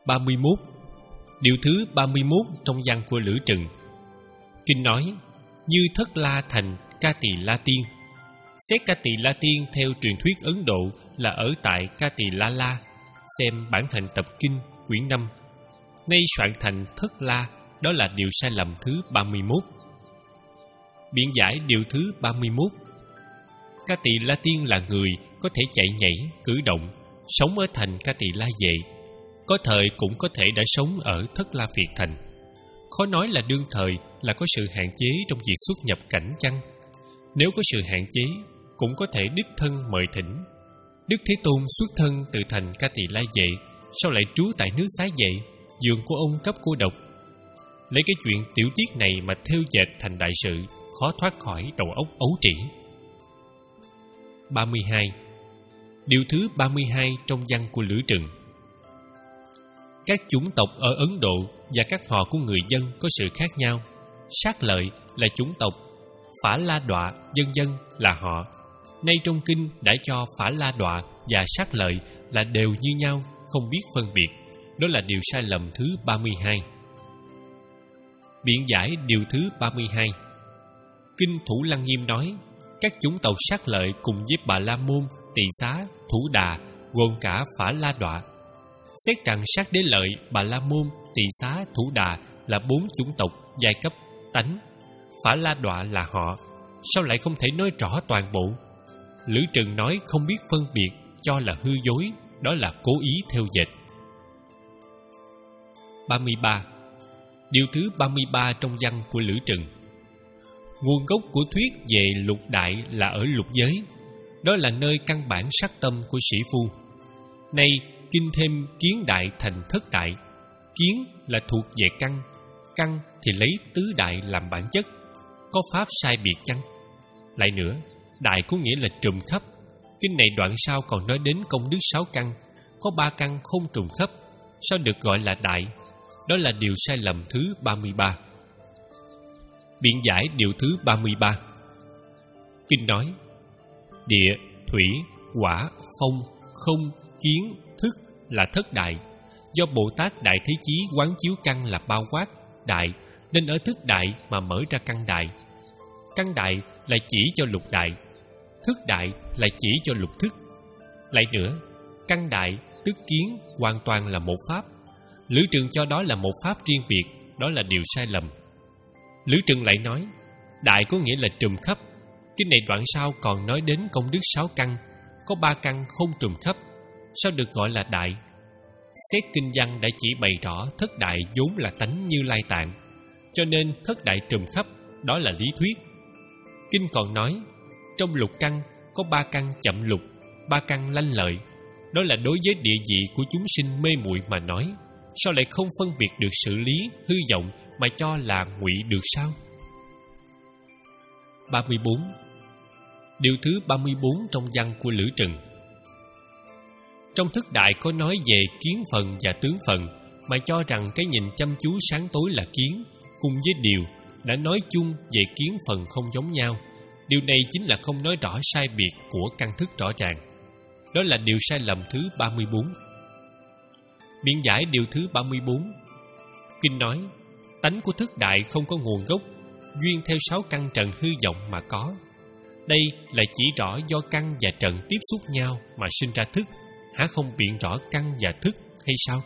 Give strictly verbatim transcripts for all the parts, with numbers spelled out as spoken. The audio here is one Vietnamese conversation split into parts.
ba mươi mốt. Điều thứ ba mươi mốt trong văn của Lữ Trừng. Kinh nói: như Thất La thành Ca Tỳ La Tiên. Xét Ca Tỳ La Tiên theo truyền thuyết Ấn Độ là ở tại Ca Tỳ La La. Xem bản hành tập kinh quyển năm. Nay soạn thành Thất La, đó là điều sai lầm thứ ba mươi mốt. Biện giải điều thứ ba mươi mốt. Ca Tỳ La Tiên là người có thể chạy nhảy, cử động, sống ở thành Ca Tỳ La Vệ. Có thời cũng có thể đã sống ở Thất La Phiệt thành. Khó nói là đương thời là có sự hạn chế trong việc xuất nhập cảnh chăng? Nếu có sự hạn chế, cũng có thể đích thân mời thỉnh. Đức Thế Tôn xuất thân từ thành Ca Tỳ La Vệ, sao lại trú tại nước Xá Vệ, giường của ông cấp cô độc? Lấy cái chuyện tiểu tiết này mà thêu dệt thành đại sự, khó thoát khỏi đầu óc ấu trĩ. ba mươi hai. Điều thứ ba mươi hai trong văn của Lữ Trừng. Các chủng tộc ở Ấn Độ và các họ của người dân có sự khác nhau. Sát Lợi là chủng tộc, Phả La Đọa vân vân là họ. Nay trong kinh đã cho Phả La Đọa và Sát Lợi là đều như nhau, không biết phân biệt. Đó là điều sai lầm thứ ba mươi hai. Biện giải điều thứ ba mươi hai. Kinh Thủ Lăng Nghiêm nói: các chủng tộc Sát Lợi cùng với Bà La Môn, Tỳ Xá, Thủ Đà gồm cả Phả La Đọa. Xét rằng Sát Đế Lợi, Bà La Môn, Tỳ Xá, Thủ Đà là bốn chủng tộc giai cấp tánh, Phả La Đọa là họ, sao lại không thể nói rõ toàn bộ? Lữ Trừng nói không biết phân biệt cho là hư dối, đó là cố ý theo dệt. ba mươi ba. Điều thứ ba mươi ba trong văn của Lữ Trừng. Nguồn gốc của thuyết về lục đại là ở lục giới, đó là nơi căn bản sắc tâm của sĩ phu. Nay kinh thêm kiến đại thành thất đại. Kiến là thuộc về căn, căn thì lấy tứ đại làm bản chất. Có pháp sai biệt chăng? Lại nữa, đại có nghĩa là trùm khắp. Kinh này đoạn sau còn nói đến công đức sáu căn, có ba căn không trùng khắp, sao được gọi là đại? Đó là điều sai lầm thứ ba mươi ba. Biện giải điều thứ ba mươi ba. Kinh nói: địa, thủy, hỏa, phong, không, kiến, thức là thất đại. Do Bồ Tát Đại Thế Chí quán chiếu căn là bao quát, đại, nên ở thức đại mà mở ra căn đại. Căn đại là chỉ cho lục đại, thức đại là chỉ cho lục thức. Lại nữa, căn đại tức kiến hoàn toàn là một pháp. Lữ Trừng cho đó là một pháp riêng biệt, đó là điều sai lầm. Lữ Trừng lại nói: đại có nghĩa là trùm khắp. Kinh này đoạn sau còn nói đến công đức sáu căn, có ba căn không trùm khắp, sao được gọi là đại? Xét kinh văn đã chỉ bày rõ thất đại vốn là tánh Như Lai Tạng, cho nên thất đại trùm khắp, đó là lý thuyết. Kinh còn nói trong lục căn có ba căn chậm lục, ba căn lanh lợi, đó là đối với địa vị của chúng sinh mê muội mà nói, sao lại không phân biệt được sự lý hư vọng mà cho là ngụy được sao? ba mươi bốn. Điều thứ ba mươi bốn trong văn của Lữ Trừng. Trong thức đại có nói về kiến phần và tướng phần, mà cho rằng cái nhìn chăm chú sáng tối là kiến, cùng với điều đã nói chung về kiến phần không giống nhau. Điều này chính là không nói rõ sai biệt của căn thức rõ ràng. Đó là điều sai lầm thứ ba mươi bốn. Biện giải điều thứ ba mươi bốn. Kinh nói: tánh của thức đại không có nguồn gốc, duyên theo sáu căn trần hư vọng mà có. Đây là chỉ rõ do căn và trần tiếp xúc nhau mà sinh ra thức, há không biện rõ căn và thức hay sao?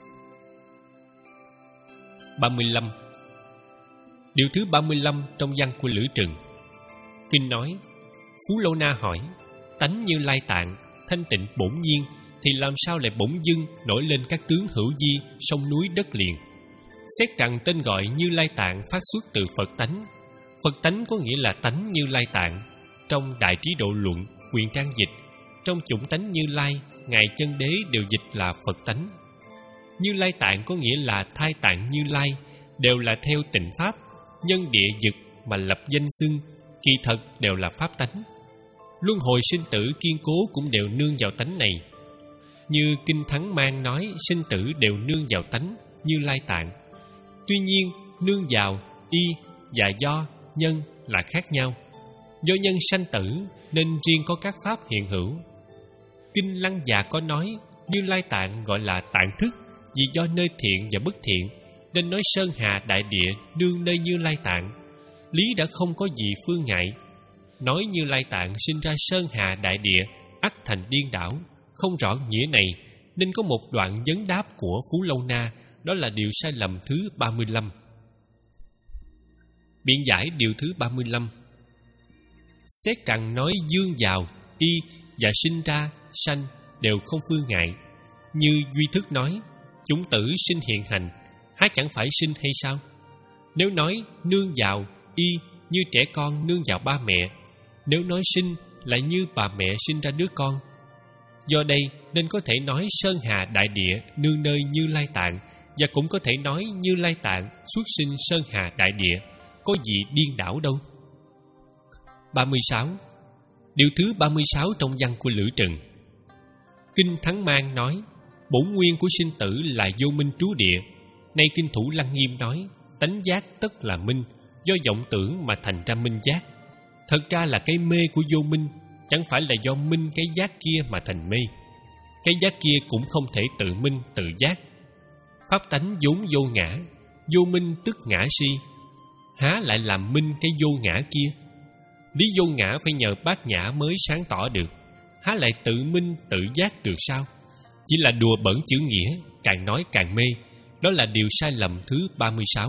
ba mươi lăm. Điều thứ ba mươi lăm trong văn của Lữ Trừng. Kinh nói: Phú Lô Na hỏi: tánh Như Lai Tạng, thanh tịnh bổn nhiên, thì làm sao lại bỗng dưng nổi lên các tướng hữu di, sông núi đất liền? Xét rằng tên gọi Như Lai Tạng phát xuất từ Phật tánh. Phật tánh có nghĩa là tánh Như Lai Tạng. Trong Đại Trí Độ Luận, quyền trang dịch, trong chủng tánh Như Lai, Ngài Chân Đế đều dịch là Phật tánh. Như Lai Tạng có nghĩa là thai tạng Như Lai, đều là theo tịnh pháp, nhân địa dực mà lập danh xưng, kỳ thật đều là pháp tánh. Luân hồi sinh tử kiên cố cũng đều nương vào tánh này. Như Kinh Thắng Mang nói sinh tử đều nương vào tánh Như Lai Tạng. Tuy nhiên, nương vào y và do nhân là khác nhau. Do nhân sanh tử nên riêng có các pháp hiện hữu. Kinh Lăng Già có nói Như Lai Tạng gọi là tạng thức, vì do nơi thiện và bất thiện nên nói sơn hà đại địa nương nơi Như Lai Tạng. Lý đã không có gì phương ngại. Nói Như Lai Tạng sinh ra sơn hà đại địa, ắt thành điên đảo. Không rõ nghĩa này nên có một đoạn vấn đáp của Phú Lâu Na, đó là điều sai lầm thứ ba mươi lăm. Biện giải điều thứ ba mươi lăm. Xét rằng nói dương vào, y và sinh ra, sanh đều không phương ngại. Như Duy Thức nói, chủng tử sinh hiện hành, há chẳng phải sinh hay sao? Nếu nói nương vào, y như trẻ con nương vào ba mẹ. Nếu nói sinh lại như bà mẹ sinh ra đứa con. Do đây nên có thể nói sơn hà đại địa nương nơi Như Lai Tạng, và cũng có thể nói Như Lai Tạng xuất sinh sơn hà đại địa. Có gì điên đảo đâu. ba mươi sáu. Điều thứ ba mươi sáu trong văn của Lữ Trừng. Kinh Thắng Mang nói, bổn nguyên của sinh tử là vô minh trú địa. Nay Kinh Thủ Lăng Nghiêm nói, tánh giác tất là minh, do vọng tưởng mà thành ra minh giác. Thật ra là cái mê của vô minh, chẳng phải là do minh cái giác kia mà thành mê. Cái giác kia cũng không thể tự minh tự giác. Pháp tánh vốn vô ngã, vô minh tức ngã si, há lại làm minh cái vô ngã kia. Lý vô ngã phải nhờ bát nhã mới sáng tỏ được, há lại tự minh tự giác được sao? Chỉ là đùa bẩn chữ nghĩa, càng nói càng mê. Đó là điều sai lầm thứ ba mươi sáu.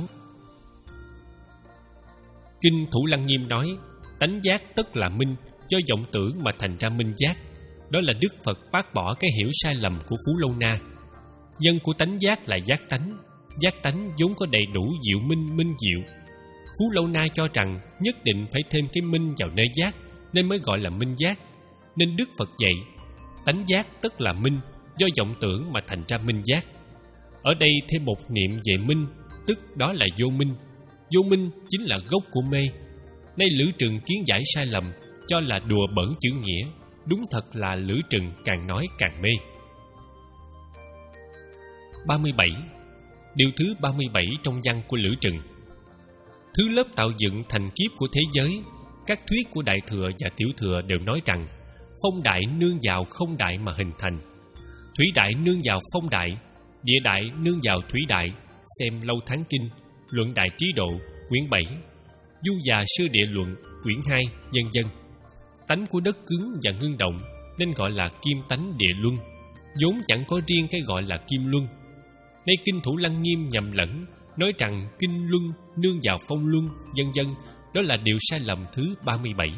Kinh Thủ Lăng Nghiêm nói, tánh giác tất là minh, do vọng tưởng mà thành ra minh giác. Đó là Đức Phật bác bỏ cái hiểu sai lầm của Phú Lâu Na. Dân của tánh giác là giác tánh. Giác tánh vốn có đầy đủ diệu minh minh diệu. Phú Lâu Na cho rằng nhất định phải thêm cái minh vào nơi giác nên mới gọi là minh giác. Nên Đức Phật dạy, tánh giác tức là minh, do vọng tưởng mà thành ra minh giác. Ở đây thêm một niệm về minh, tức đó là vô minh. Vô minh chính là gốc của mê. Nay Lữ Trừng kiến giải sai lầm, cho là đùa bẩn chữ nghĩa. Đúng thật là Lữ Trừng càng nói càng mê. ba mươi bảy. Điều thứ ba mươi bảy trong văn của Lữ Trừng. Thứ lớp tạo dựng thành kiếp của thế giới, các thuyết của Đại Thừa và Tiểu Thừa đều nói rằng phong đại nương vào không đại mà hình thành, thủy đại nương vào phong đại, địa đại nương vào thủy đại. Xem Lâu Tháng Kinh, Luận Đại Trí Độ, quyển bảy, Du Già Sư Địa Luận, quyển hai, vân vân. Tánh của đất cứng và ngưng động nên gọi là kim tánh địa luân, vốn chẳng có riêng cái gọi là kim luân. Nay Kinh Thủ Lăng Nghiêm nhầm lẫn, nói rằng kinh luân nương vào phong luân, vân vân. Đó là điều sai lầm thứ ba mươi bảy.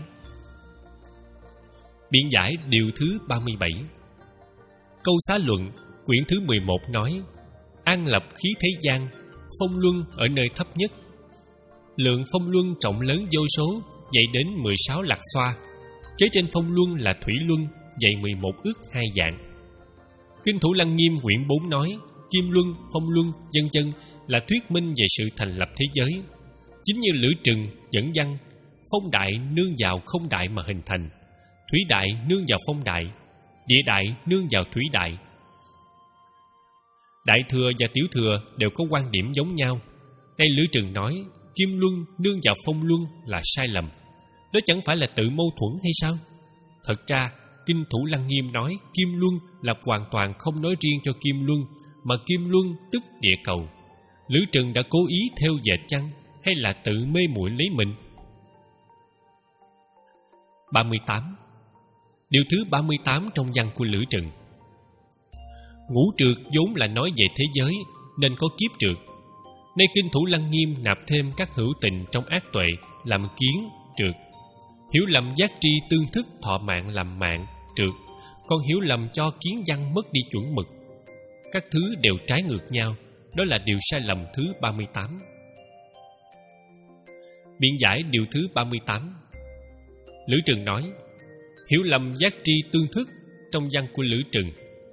Biện giải điều thứ ba mươi bảy. Câu Xá Luận, quyển thứ mười một nói, an lập khí thế gian, phong luân ở nơi thấp nhất. Lượng phong luân trọng lớn vô số, dậy đến mười sáu lạc xoa. Kế trên phong luân là thủy luân, dậy mười một ức hai dạng. Kinh Thủ Lăng Nghiêm quyển bốn nói, kim luân, phong luân, vân vân là thuyết minh về sự thành lập thế giới. Chính như Lữ Trừng dẫn văn, phong đại nương vào không đại mà hình thành, thủy đại nương vào phong đại, địa đại nương vào thủy đại. Đại Thừa và Tiểu Thừa đều có quan điểm giống nhau. Đây Lữ Trừng nói kim luân nương vào phong luân là sai lầm. Đó chẳng phải là tự mâu thuẫn hay sao? Thật ra Kinh Thủ Lăng Nghiêm nói kim luân là hoàn toàn không nói riêng cho kim luân, mà kim luân tức địa cầu. Lữ Trừng đã cố ý theo dệt chăng, hay là tự mê muội lấy mình? ba mươi tám. Điều thứ ba mươi tám trong văn của Lữ Trừng. Ngũ trược vốn là nói về thế giới, nên có kiếp trược. Nay Kinh Thủ Lăng Nghiêm nạp thêm các hữu tình trong ác tuệ làm kiến, trược. Hiểu lầm giác tri tương thức thọ mạng làm mạng, trược. Còn hiểu lầm cho kiến văn mất đi chuẩn mực. Các thứ đều trái ngược nhau. Đó là điều sai lầm thứ ba mươi tám. Biện giải điều thứ ba mươi tám. Lữ Trừng nói, hiểu lầm giác tri tương thức trong văn của Lữ Trừng.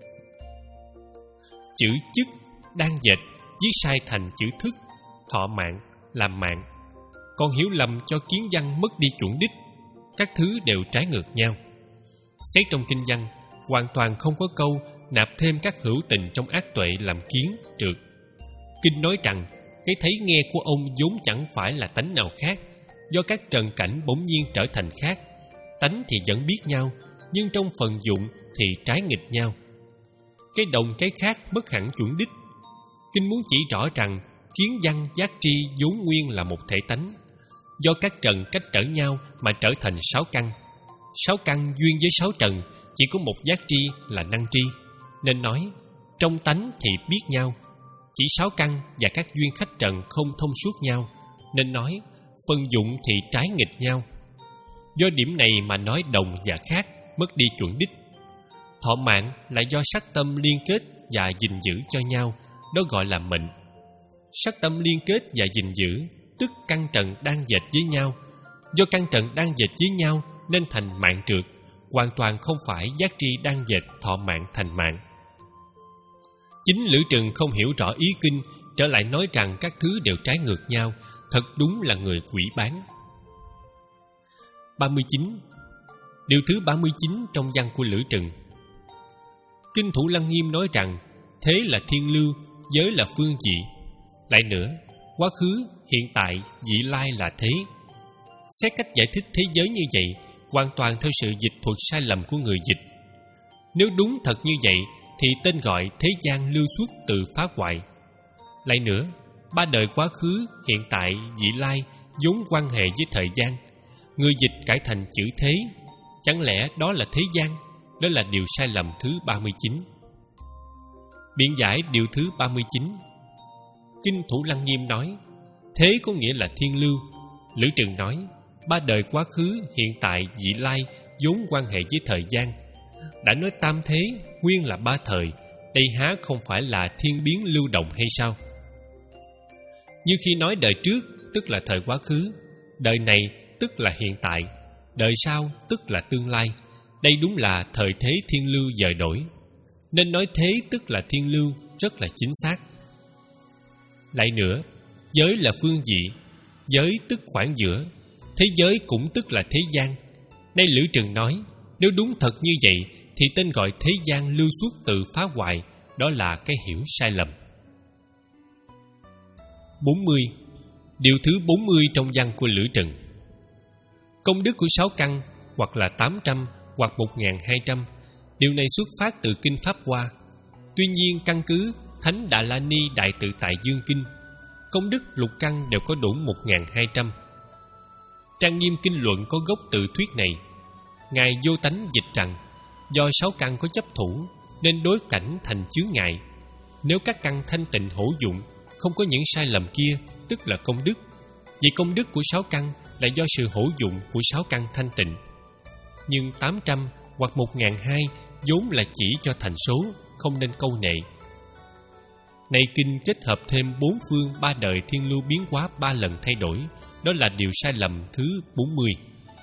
Chữ chức đang dệt viết sai thành chữ thức, thọ mạng làm mạng. Còn hiểu lầm cho kiến văn mất đi chuẩn đích. Các thứ đều trái ngược nhau. Xét trong kinh văn, hoàn toàn không có câu nạp thêm các hữu tình trong ác tuệ làm kiến, trược. Kinh nói rằng cái thấy nghe của ông vốn chẳng phải là tánh nào khác, do các trần cảnh bỗng nhiên trở thành khác. Tánh thì vẫn biết nhau, nhưng trong phần dụng thì trái nghịch nhau. Cái đồng cái khác mất hẳn chuẩn đích, Kinh muốn chỉ rõ rằng kiến văn giác tri vốn nguyên là một thể tánh, do các trần cách trở nhau mà trở thành sáu căn. Sáu căn duyên với sáu trần, chỉ có một giác tri là năng tri, nên nói trong tánh thì biết nhau. Chỉ sáu căn và các duyên khách trần không thông suốt nhau, nên nói phân dụng thì trái nghịch nhau. Do điểm này mà nói đồng và khác, mất đi chuẩn đích. Thọ mạng là do sắc tâm liên kết và gìn giữ cho nhau, đó gọi là mệnh. Sắc tâm liên kết và gìn giữ, tức căn trần đang dệt với nhau. Do căn trần đang dệt với nhau nên thành mạng trượt, hoàn toàn không phải giác tri đang dệt thọ mạng thành mạng. Chính Lữ Trừng không hiểu rõ ý kinh, trở lại nói rằng các thứ đều trái ngược nhau, thật đúng là người quỷ bán. ba mươi chín. Điều thứ ba mươi chín trong văn của Lữ Trừng. Kinh Thủ Lăng Nghiêm nói rằng thế là thiên lưu, giới là phương dị. Lại nữa, quá khứ, hiện tại, vị lai là thế. Xét cách giải thích thế giới như vậy, hoàn toàn theo sự dịch thuật sai lầm của người dịch. Nếu đúng thật như vậy, thì tên gọi thế gian lưu xuất từ phá hoại. Lại nữa, ba đời quá khứ, hiện tại, vị lai vốn quan hệ với thời gian. Người dịch cải thành chữ thế, chẳng lẽ đó là thế gian? Đó là điều sai lầm thứ ba mươi chín. Biện giải điều thứ ba mươi chín. Kinh Thủ Lăng Nghiêm nói thế có nghĩa là thiên lưu. Lữ Trừng nói ba đời quá khứ, hiện tại, vị lai vốn quan hệ với thời gian. Đã nói tam thế, nguyên là ba thời, đây há không phải là thiên biến lưu động hay sao? Như khi nói đời trước, tức là thời quá khứ, đời này, tức là hiện tại, đời sau, tức là tương lai. Đây đúng là thời thế thiên lưu dời đổi, nên nói thế tức là thiên lưu rất là chính xác. Lại nữa, giới là phương dị, giới tức khoảng giữa, thế giới cũng tức là thế gian. Nay Lữ Trừng nói nếu đúng thật như vậy thì tên gọi thế gian lưu xuất từ phá hoại, đó là cái hiểu sai lầm. bốn mươi. Điều thứ bốn mươi trong văn của Lữ Trừng. Công đức của sáu căn, hoặc là tám trăm, hoặc một nghìn hai trăm, điều này xuất phát từ Kinh Pháp Hoa. Tuy nhiên căn cứ Thánh Đà La Ni Đại Tự Tại Dương Kinh, công đức lục căn đều có đủ một nghìn hai trăm. Trang Nghiêm Kinh Luận có gốc tự thuyết này. Ngài Vô Tánh dịch rằng do sáu căn có chấp thủ nên đối cảnh thành chướng ngại. Nếu các căn thanh tịnh hữu dụng, không có những sai lầm kia, tức là công đức. Vì công đức của sáu căn là do sự hữu dụng của sáu căn thanh tịnh. Nhưng tám trăm hoặc một nghìn hai vốn là chỉ cho thành số, không nên câu nệ. Này kinh kết hợp thêm bốn phương ba đời thiên lưu biến hóa ba lần thay đổi, đó là điều sai lầm thứ bốn mươi.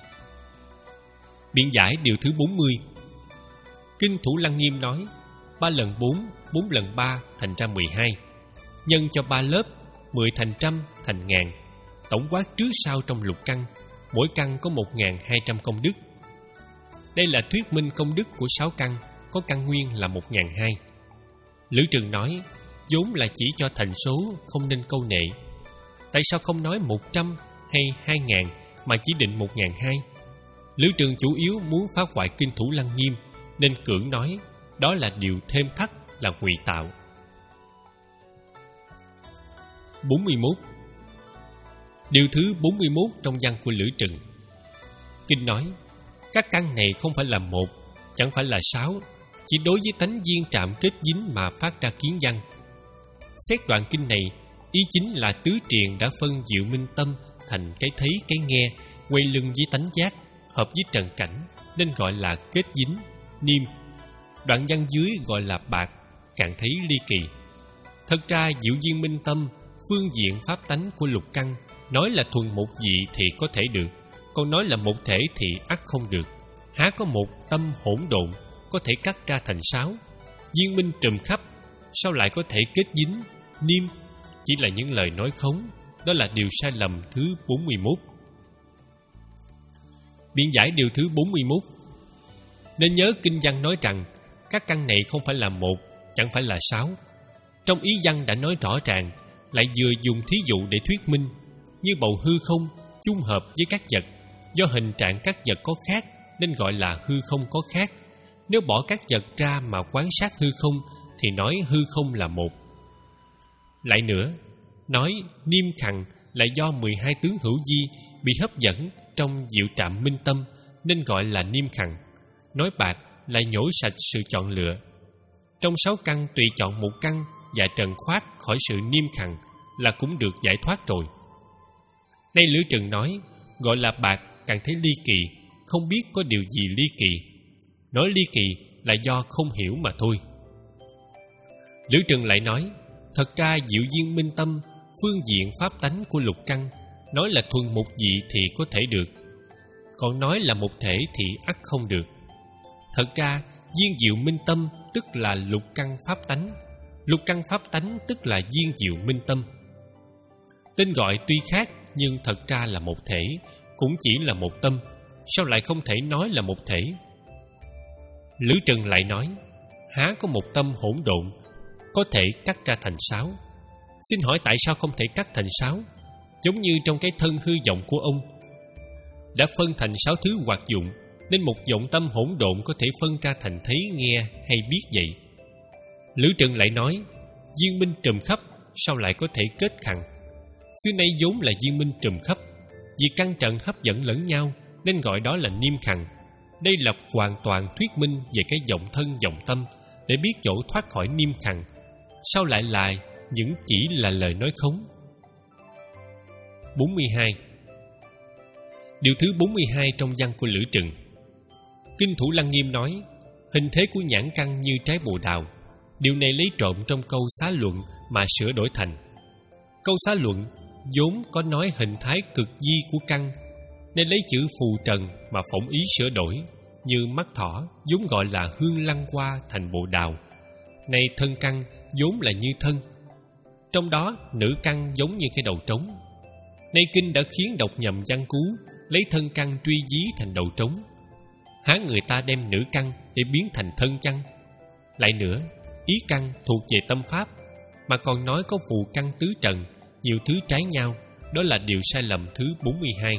Biện giải điều thứ bốn mươi. Kinh Thủ Lăng Nghiêm nói ba lần bốn, bốn lần ba thành ra mười hai. Nhân cho ba lớp, mười thành trăm, thành ngàn. Tổng quát trước sau trong lục căn, mỗi căn có một nghìn hai trăm công đức. Đây là thuyết minh công đức của sáu căn, có căn nguyên là một nghìn hai. Lữ Trừng nói vốn là chỉ cho thành số, không nên câu nệ. Tại sao không nói một trăm hay hai ngàn mà chỉ định một nghìn hai? Lữ Trừng chủ yếu muốn phá hoại Kinh Thủ Lăng Nghiêm, nên cưỡng nói đó là điều thêm thắt, là ngụy tạo. bốn mươi mốt. Điều thứ bốn mươi mốt trong văn của Lữ Trừng. Kinh nói các căn này không phải là một, chẳng phải là sáu, chỉ đối với tánh duyên trạm kết dính mà phát ra kiến văn. Xét đoạn kinh này, ý chính là tứ triền đã phân diệu minh tâm thành cái thấy cái nghe, quay lưng với tánh giác, hợp với trần cảnh, nên gọi là kết dính, niêm. Đoạn văn dưới gọi là bạc, càng thấy ly kỳ. Thật ra diệu duyên minh tâm, phương diện pháp tánh của lục căn, nói là thuần một vị thì có thể được, còn nói là một thể thì ắt không được. Há có một tâm hỗn độn có thể cắt ra thành sáu, duyên minh trùm khắp, sao lại có thể kết dính, niêm? Chỉ là những lời nói khống, đó là điều sai lầm thứ bốn mươi mốt. Biện giải điều thứ bốn mươi mốt. Nên nhớ kinh văn nói rằng các căn này không phải là một, chẳng phải là sáu. Trong ý văn đã nói rõ ràng, lại vừa dùng thí dụ để thuyết minh, như bầu hư không chung hợp với các vật, do hình trạng các vật có khác nên gọi là hư không có khác. Nếu bỏ các vật ra mà quan sát hư không thì nói hư không là một. Lại nữa, nói niêm khằng là do mười hai tướng hữu di bị hấp dẫn trong diệu trạm minh tâm nên gọi là niêm khằng. Nói bạc là nhổ sạch sự chọn lựa. Trong sáu căn tùy chọn một căn và trần khoát khỏi sự niêm khằng là cũng được giải thoát rồi. Nay Lữ Trừng nói gọi là bạc càng thấy ly kỳ, không biết có điều gì ly kỳ. Nói ly kỳ là do không hiểu mà thôi. Lữ Trừng lại nói, thật ra diệu duyên minh tâm, phương diện pháp tánh của lục căn, nói là thuần một dị thì có thể được, còn nói là một thể thì ắt không được. Thật ra duyên diệu minh tâm tức là lục căn pháp tánh, lục căn pháp tánh tức là duyên diệu minh tâm. Tên gọi tuy khác nhưng thật ra là một thể, cũng chỉ là một tâm, sao lại không thể nói là một thể? Lữ Trừng lại nói, há có một tâm hỗn độn có thể cắt ra thành sáu? Xin hỏi tại sao không thể cắt thành sáu? Giống như trong cái thân hư vọng của ông đã phân thành sáu thứ hoạt dụng, nên một vọng tâm hỗn độn có thể phân ra thành thấy, nghe hay biết vậy. Lữ Trừng lại nói, duyên minh trùm khắp, sao lại có thể kết khằng? Xưa nay vốn là duyên minh trùm khắp, vì căn trần hấp dẫn lẫn nhau nên gọi đó là niêm khằng. Đây là hoàn toàn thuyết minh về cái vọng thân vọng tâm để biết chỗ thoát khỏi niêm khằng, sao lại là những chỉ là lời nói khống? bốn mươi hai. Điều thứ bốn mươi hai trong văn của Lữ Trừng. Kinh Thủ Lăng Nghiêm nói, hình thế của nhãn căn như trái bồ đào. Điều này lấy trộm trong câu Xá Luận mà sửa đổi thành. Câu Xá Luận vốn có nói hình thái cực di của căn, nên lấy chữ phù trần mà phỏng ý sửa đổi, như mắt thỏ vốn gọi là hương lăng hoa thành bồ đào. Nay thân căn vốn là như thân, trong đó nữ căn giống như cái đầu trống. Nay kinh đã khiến đọc nhầm văn cú, lấy thân căn truy dí thành đầu trống. Há người ta đem nữ căn để biến thành thân chăng? Lại nữa, ý căn thuộc về tâm pháp, mà còn nói có phù căn tứ trần, nhiều thứ trái nhau, đó là điều sai lầm thứ bốn mươi hai.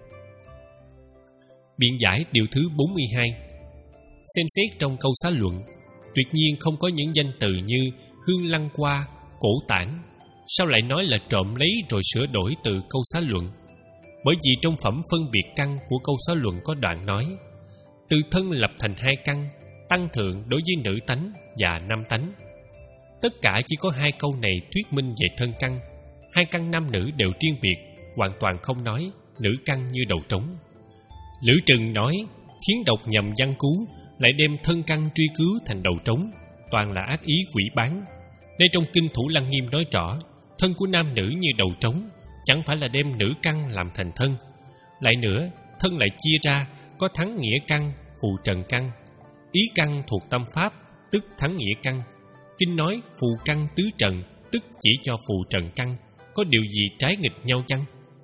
Biện giải điều thứ bốn mươi hai. Xem xét trong câu Xá Luận, tuyệt nhiên không có những danh từ như hương lăng hoa, cổ tản. Sao lại nói là trộm lấy rồi sửa đổi từ câu Xá Luận? Bởi vì trong phẩm phân biệt căn của câu Xá Luận có đoạn nói, từ thân lập thành hai căn, tăng thượng đối với nữ tánh và nam tánh. Tất cả chỉ có hai câu này thuyết minh về thân căn. Hai căn nam nữ đều riêng biệt, hoàn toàn không nói nữ căn như đầu trống. Lữ Trừng nói khiến đọc nhầm văn cú, lại đem thân căn truy cứu thành đầu trống, toàn là ác ý quỷ bán. Đây trong kinh Thủ Lăng Nghiêm nói rõ, thân của nam nữ như đầu trống, chẳng phải là đem nữ căn làm thành thân. Lại nữa, thân lại chia ra, có thắng nghĩa căn, phù trần căn. Ý căn thuộc tâm pháp, tức thắng nghĩa căn. Kinh nói phù căn tứ trần, tức chỉ cho phù trần căn. Có điều gì trái nghịch nhau chăng?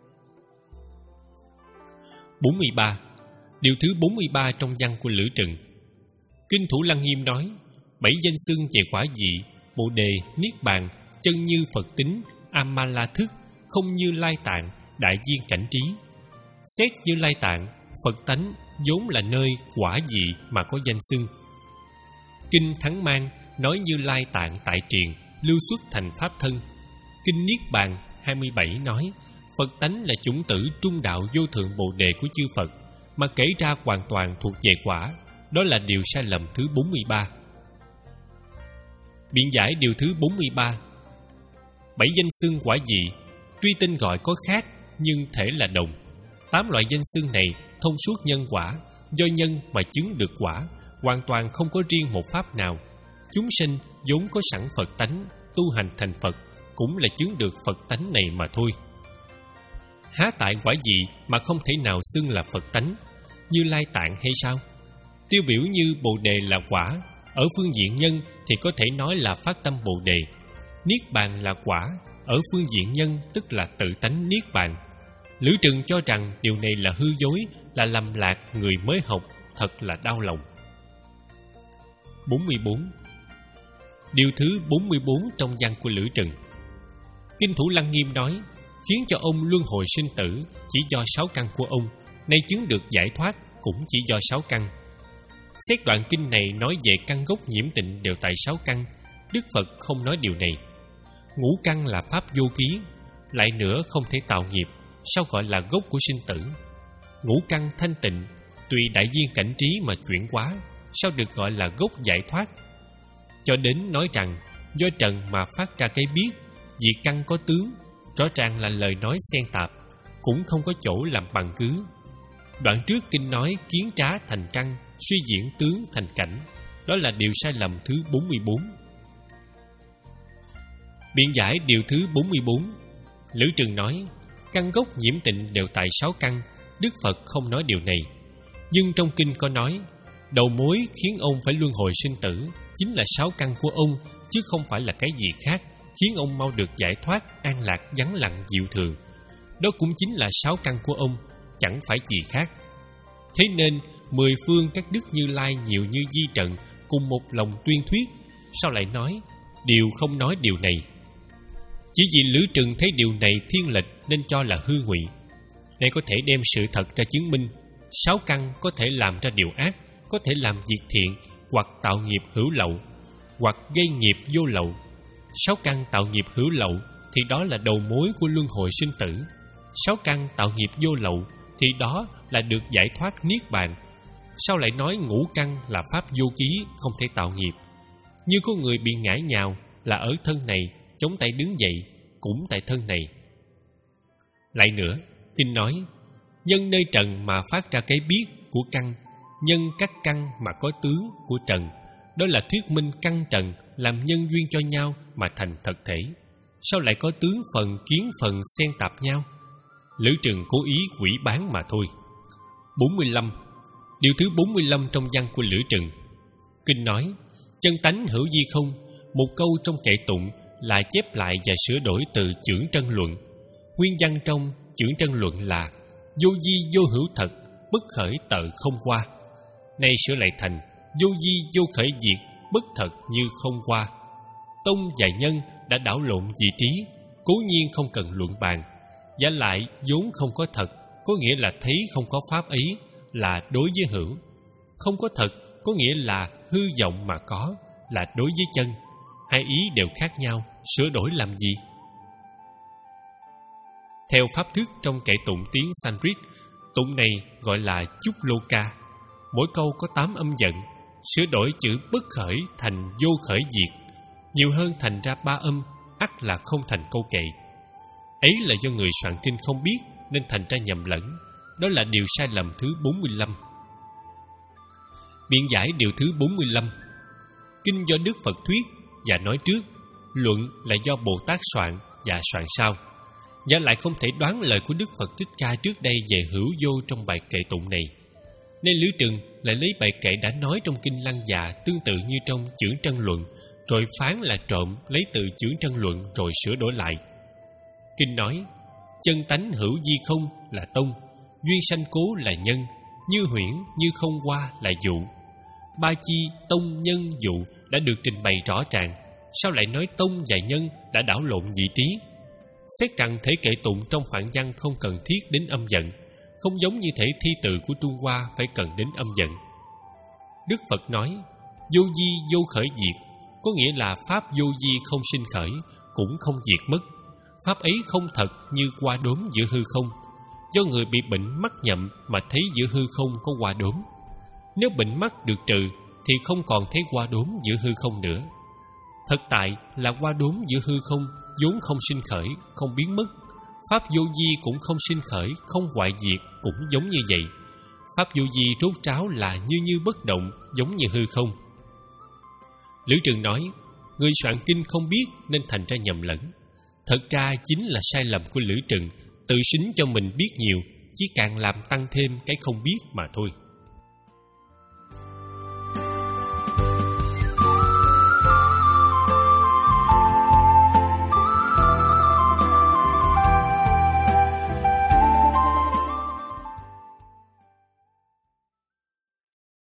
bốn mươi ba. Điều thứ bốn mươi ba trong văn của Lữ Trừng. Kinh Thủ Lăng Nghiêm nói, bảy danh xưng về quả vị, bồ đề, niết bàn, chân như Phật tính, Amala thức, không Như Lai Tạng, đại viên cảnh trí. Xét Như Lai Tạng, Phật tánh vốn là nơi quả vị mà có danh xưng. Kinh Thắng Mang nói Như Lai Tạng tại triền, lưu xuất thành pháp thân. Kinh Niết Bàn hai mươi bảy nói Phật tánh là chủng tử trung đạo vô thượng bồ đề của chư Phật, mà kể ra hoàn toàn thuộc về quả. Đó là điều sai lầm thứ bốn mươi ba. Biện giải điều thứ bốn mươi ba. Bảy danh xưng quả vị, tuy tên gọi có khác nhưng thể là đồng. Tám loại danh xưng này thông suốt nhân quả, do nhân mà chứng được quả, hoàn toàn không có riêng một pháp nào. Chúng sinh vốn có sẵn Phật tánh, tu hành thành Phật cũng là chứng được Phật tánh này mà thôi. Há tại quả vị mà không thể nào xưng là Phật tánh, Như Lai Tạng hay sao? Tiêu biểu như bồ đề là quả, ở phương diện nhân thì có thể nói là phát tâm bồ đề. Niết bàn là quả, ở phương diện nhân tức là tự tánh niết bàn. Lữ Trừng cho rằng điều này là hư dối, là lầm lạc người mới học, thật là đau lòng. bốn mươi bốn. Điều thứ bốn mươi bốn trong văn của Lữ Trừng. Kinh Thủ Lăng Nghiêm nói, khiến cho ông luân hồi sinh tử chỉ do sáu căn của ông, nay chứng được giải thoát cũng chỉ do sáu căn. Xét đoạn kinh này nói về căn gốc nhiễm tịnh đều tại sáu căn, Đức Phật không nói điều này. ngũ căn là pháp vô ký, lại nữa không thể tạo nghiệp, sao gọi là gốc của sinh tử? Ngũ căn thanh tịnh, tùy đại duyên cảnh trí mà chuyển hóa, sao được gọi là gốc giải thoát? Cho đến nói rằng do trần mà phát ra cái biết, vì căn có tướng, rõ ràng là lời nói xen tạp, cũng không có chỗ làm bằng cứ. Đoạn trước kinh nói kiến trá thành căn, suy diễn tướng thành cảnh, đó là điều sai lầm thứ bốn mươi bốn. Biện giải điều thứ bốn mươi bốn. Lữ Trừng nói căn gốc nhiễm tịnh đều tại sáu căn, Đức Phật không nói điều này. Nhưng trong kinh có nói đầu mối khiến ông phải luân hồi sinh tử chính là sáu căn của ông, chứ không phải là cái gì khác khiến ông mau được giải thoát, an lạc, vắng lặng, diệu thường. Đó cũng chính là sáu căn của ông, chẳng phải gì khác. Thế nên mười phương các đức Như Lai nhiều như di trần cùng một lòng tuyên thuyết, sao lại nói điều không nói điều này? Chỉ vì Lữ Trừng thấy điều này thiên lệch nên cho là hư ngụy. Này có thể đem sự thật ra chứng minh. Sáu căn có thể làm ra điều ác, có thể làm việc thiện, hoặc tạo nghiệp hữu lậu, hoặc gây nghiệp vô lậu. Sáu căn tạo nghiệp hữu lậu thì đó là đầu mối của luân hồi sinh tử. Sáu căn tạo nghiệp vô lậu thì đó là được giải thoát niết bàn. Sao lại nói ngũ căn là pháp vô ký, không thể tạo nghiệp? Như có người bị ngã nhào là ở thân này, chống tay đứng dậy cũng tại thân này. Lại nữa, kinh nói nhân nơi trần mà phát ra cái biết của căn, nhân các căn mà có tướng của trần, đó là thuyết minh căn trần làm nhân duyên cho nhau mà thành thật thể. Sao lại có tướng phần kiến phần xen tạp nhau? Lữ Trừng cố ý quỷ bán mà thôi. bốn mươi lăm. Điều thứ bốn mươi lăm trong văn của Lữ Trừng. Kinh nói chân tánh hữu di không, một câu trong kệ tụng là chép lại và sửa đổi từ Chưởng Trân Luận. Nguyên văn trong Chưởng Trân Luận là vô di vô hữu thật, bất khởi tợ không qua. Nay sửa lại thành vô di vô khởi diệt, bất thật như không qua. Tông và nhân đã đảo lộn vị trí, cố nhiên không cần luận bàn. Giả lại vốn không có thật, có nghĩa là thấy không có pháp ấy, là đối với hữu. Không có thật có nghĩa là hư vọng mà có, là đối với chân. Hai ý đều khác nhau, sửa đổi làm gì? Theo pháp thức trong kệ tụng tiếng Sanskrit, tụng này gọi là Chúc Lô Ca. Mỗi câu có tám âm vận, sửa đổi chữ bất khởi thành vô khởi diệt, nhiều hơn thành ra ba âm, ắt là không thành câu kệ. Ấy là do người soạn kinh không biết nên thành ra nhầm lẫn. Đó là điều sai lầm thứ bốn mươi lăm. Biện giải điều thứ bốn mươi lăm. Kinh do Đức Phật thuyết và nói trước, luận là do Bồ Tát soạn và soạn sau. Giả lại không thể đoán lời của Đức Phật Thích Ca trước đây về hữu vô trong bài kệ tụng này. Nên Lữ Trừng lại lấy bài kệ đã nói trong kinh Lăng Già tương tự như trong Chưởng Trân Luận, rồi phán là trộm lấy từ Chưởng Trân Luận rồi sửa đổi lại. Kinh nói chân tánh hữu di không là tông, duyên sanh cố là nhân, như huyễn như không qua là dụ. Ba chi tông nhân dụ đã được trình bày rõ ràng, sao lại nói tông và nhân đã đảo lộn vị trí? Xét rằng thể kệ tụng trong phạn văn không cần thiết đến âm vận, không giống như thể thi tự của Trung Hoa phải cần đến âm vận. Đức Phật nói vô di vô khởi diệt, có nghĩa là pháp vô di không sinh khởi, cũng không diệt mất. Pháp ấy không thật như qua đốm giữa hư không. Do người bị bệnh mắt nhậm mà thấy giữa hư không có qua đốm. Nếu bệnh mắt được trừ thì không còn thấy qua đốm giữa hư không nữa. Thật tại là qua đốm giữa hư không vốn không sinh khởi, không biến mất. Pháp vô di cũng không sinh khởi, không hoại diệt, cũng giống như vậy. Pháp vô di rốt ráo là như như bất động, giống như hư không. Lữ Trừng nói người soạn kinh không biết nên thành ra nhầm lẫn. Thật ra chính là sai lầm của Lữ Trừng, tự xính cho mình biết nhiều, chỉ càng làm tăng thêm cái không biết mà thôi.